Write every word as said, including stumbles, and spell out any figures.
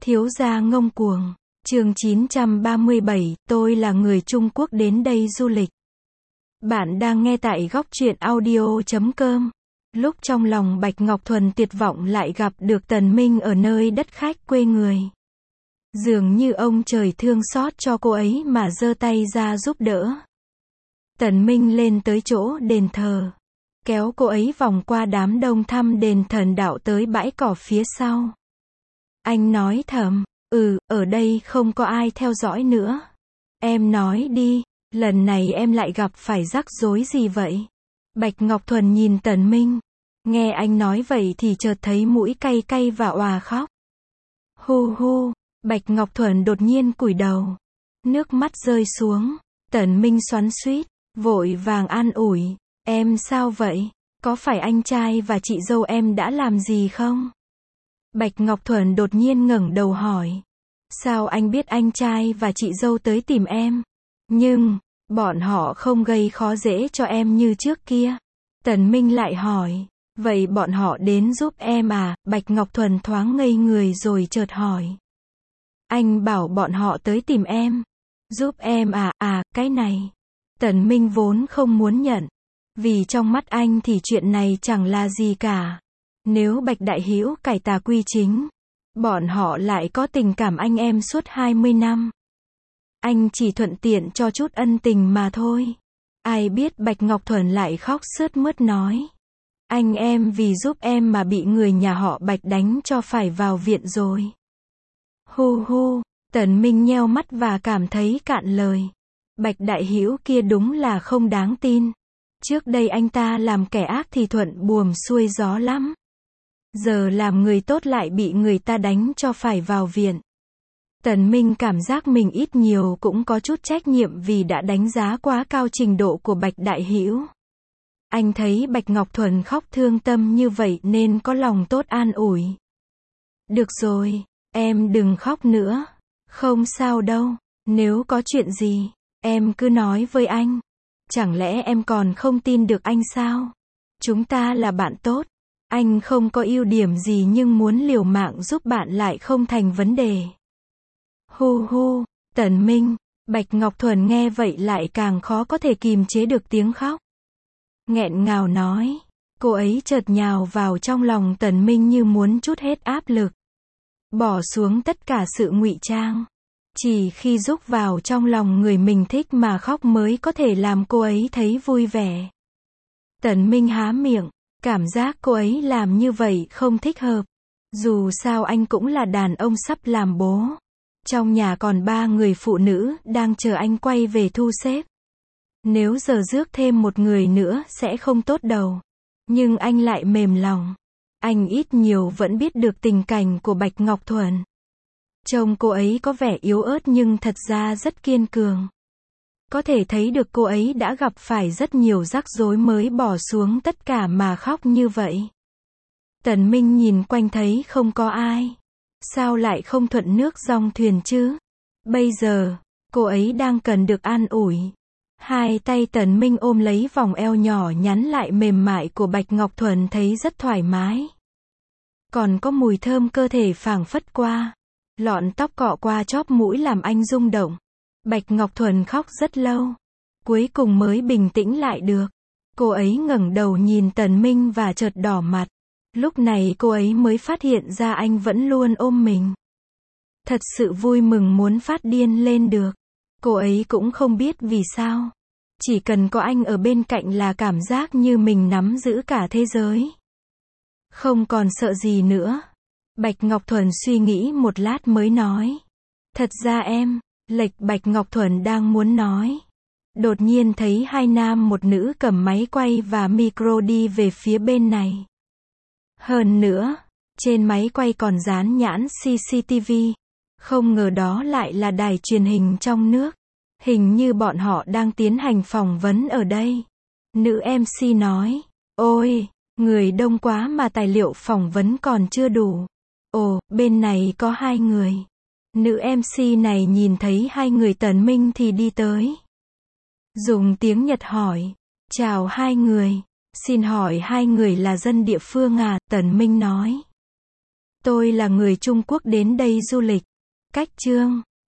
Thiếu gia ngông cuồng. Chương chín trăm ba mươi bảy, tôi là người Trung Quốc đến đây du lịch. Bạn đang nghe tại góc truyện audio chấm com. Lúc trong lòng Bạch Ngọc Thuần tuyệt vọng lại gặp được Tần Minh ở nơi đất khách quê người. Dường như ông trời thương xót cho cô ấy mà giơ tay ra giúp đỡ. Tần Minh lên tới chỗ đền thờ, kéo cô ấy vòng qua đám đông thăm đền thần đạo tới bãi cỏ phía sau. Anh nói thầm, ừ, ở đây không có ai theo dõi nữa. Em nói đi, lần này em lại gặp phải rắc rối gì vậy? Bạch Ngọc Thuần nhìn Tần Minh. Nghe anh nói vậy thì chợt thấy mũi cay cay và òa khóc. Hu hu, Bạch Ngọc Thuần đột nhiên cúi đầu. Nước mắt rơi xuống. Tần Minh xoắn xuýt, vội vàng an ủi. Em sao vậy? Có phải anh trai và chị dâu em đã làm gì không? Bạch Ngọc Thuần đột nhiên ngẩng đầu hỏi. Sao anh biết anh trai và chị dâu tới tìm em? Nhưng, bọn họ không gây khó dễ cho em như trước kia. Tần Minh lại hỏi. Vậy bọn họ đến giúp em à? Bạch Ngọc Thuần thoáng ngây người rồi chợt hỏi. Anh bảo bọn họ tới tìm em. Giúp em à? À, cái này. Tần Minh vốn không muốn nhận. Vì trong mắt anh thì chuyện này chẳng là gì cả. Nếu Bạch Đại Hữu cải tà quy chính, bọn họ lại có tình cảm anh em suốt hai mươi năm. Anh chỉ thuận tiện cho chút ân tình mà thôi. Ai biết Bạch Ngọc Thuần lại khóc sướt mướt nói. Anh em vì giúp em mà bị người nhà họ Bạch đánh cho phải vào viện rồi. Hu hu, Tần Minh nheo mắt và cảm thấy cạn lời. Bạch Đại Hữu kia đúng là không đáng tin. Trước đây anh ta làm kẻ ác thì thuận buồm xuôi gió lắm. Giờ làm người tốt lại bị người ta đánh cho phải vào viện. Tần Minh cảm giác mình ít nhiều cũng có chút trách nhiệm vì đã đánh giá quá cao trình độ của Bạch Đại Hữu. Anh thấy Bạch Ngọc Thuần khóc thương tâm như vậy nên có lòng tốt an ủi. Được rồi, em đừng khóc nữa. Không sao đâu, nếu có chuyện gì, em cứ nói với anh. Chẳng lẽ em còn không tin được anh sao? Chúng ta là bạn tốt. Anh không có ưu điểm gì nhưng muốn liều mạng giúp bạn lại không thành vấn đề. Hu hu, Tần Minh, Bạch Ngọc Thuần nghe vậy lại càng khó có thể kìm chế được tiếng khóc. Nghẹn ngào nói, cô ấy chợt nhào vào trong lòng Tần Minh như muốn trút hết áp lực. Bỏ xuống tất cả sự ngụy trang. Chỉ khi rúc vào trong lòng người mình thích mà khóc mới có thể làm cô ấy thấy vui vẻ. Tần Minh há miệng, cảm giác cô ấy làm như vậy không thích hợp. Dù sao anh cũng là đàn ông sắp làm bố. Trong nhà còn ba người phụ nữ đang chờ anh quay về thu xếp. Nếu giờ rước thêm một người nữa sẽ không tốt đâu. Nhưng anh lại mềm lòng. Anh ít nhiều vẫn biết được tình cảnh của Bạch Ngọc Thuần. Trông cô ấy có vẻ yếu ớt nhưng thật ra rất kiên cường. Có thể thấy được cô ấy đã gặp phải rất nhiều rắc rối mới bỏ xuống tất cả mà khóc như vậy. Tần Minh nhìn quanh thấy không có ai. Sao lại không thuận nước dong thuyền chứ? Bây giờ, cô ấy đang cần được an ủi. Hai tay Tần Minh ôm lấy vòng eo nhỏ nhắn lại mềm mại của Bạch Ngọc Thuần thấy rất thoải mái. Còn có mùi thơm cơ thể phảng phất qua. Lọn tóc cọ qua chóp mũi làm anh rung động. Bạch Ngọc Thuần khóc rất lâu. Cuối cùng mới bình tĩnh lại được. Cô ấy ngẩng đầu nhìn Tần Minh và chợt đỏ mặt. Lúc này cô ấy mới phát hiện ra anh vẫn luôn ôm mình. Thật sự vui mừng muốn phát điên lên được. Cô ấy cũng không biết vì sao. Chỉ cần có anh ở bên cạnh là cảm giác như mình nắm giữ cả thế giới. Không còn sợ gì nữa. Bạch Ngọc Thuần suy nghĩ một lát mới nói. Thật ra em, lệch Bạch Ngọc Thuần đang muốn nói. Đột nhiên thấy hai nam một nữ cầm máy quay và micro đi về phía bên này. Hơn nữa, trên máy quay còn dán nhãn xê xê tê vê. Không ngờ đó lại là đài truyền hình trong nước. Hình như bọn họ đang tiến hành phỏng vấn ở đây. Nữ em xê nói. Ôi, người đông quá mà tài liệu phỏng vấn còn chưa đủ. Ồ, bên này có hai người. Nữ em xê này nhìn thấy hai người Tần Minh thì đi tới. Dùng tiếng Nhật hỏi. Chào hai người. Xin hỏi hai người là dân địa phương à? Tần Minh nói. Tôi là người Trung Quốc đến đây du lịch. Cách chương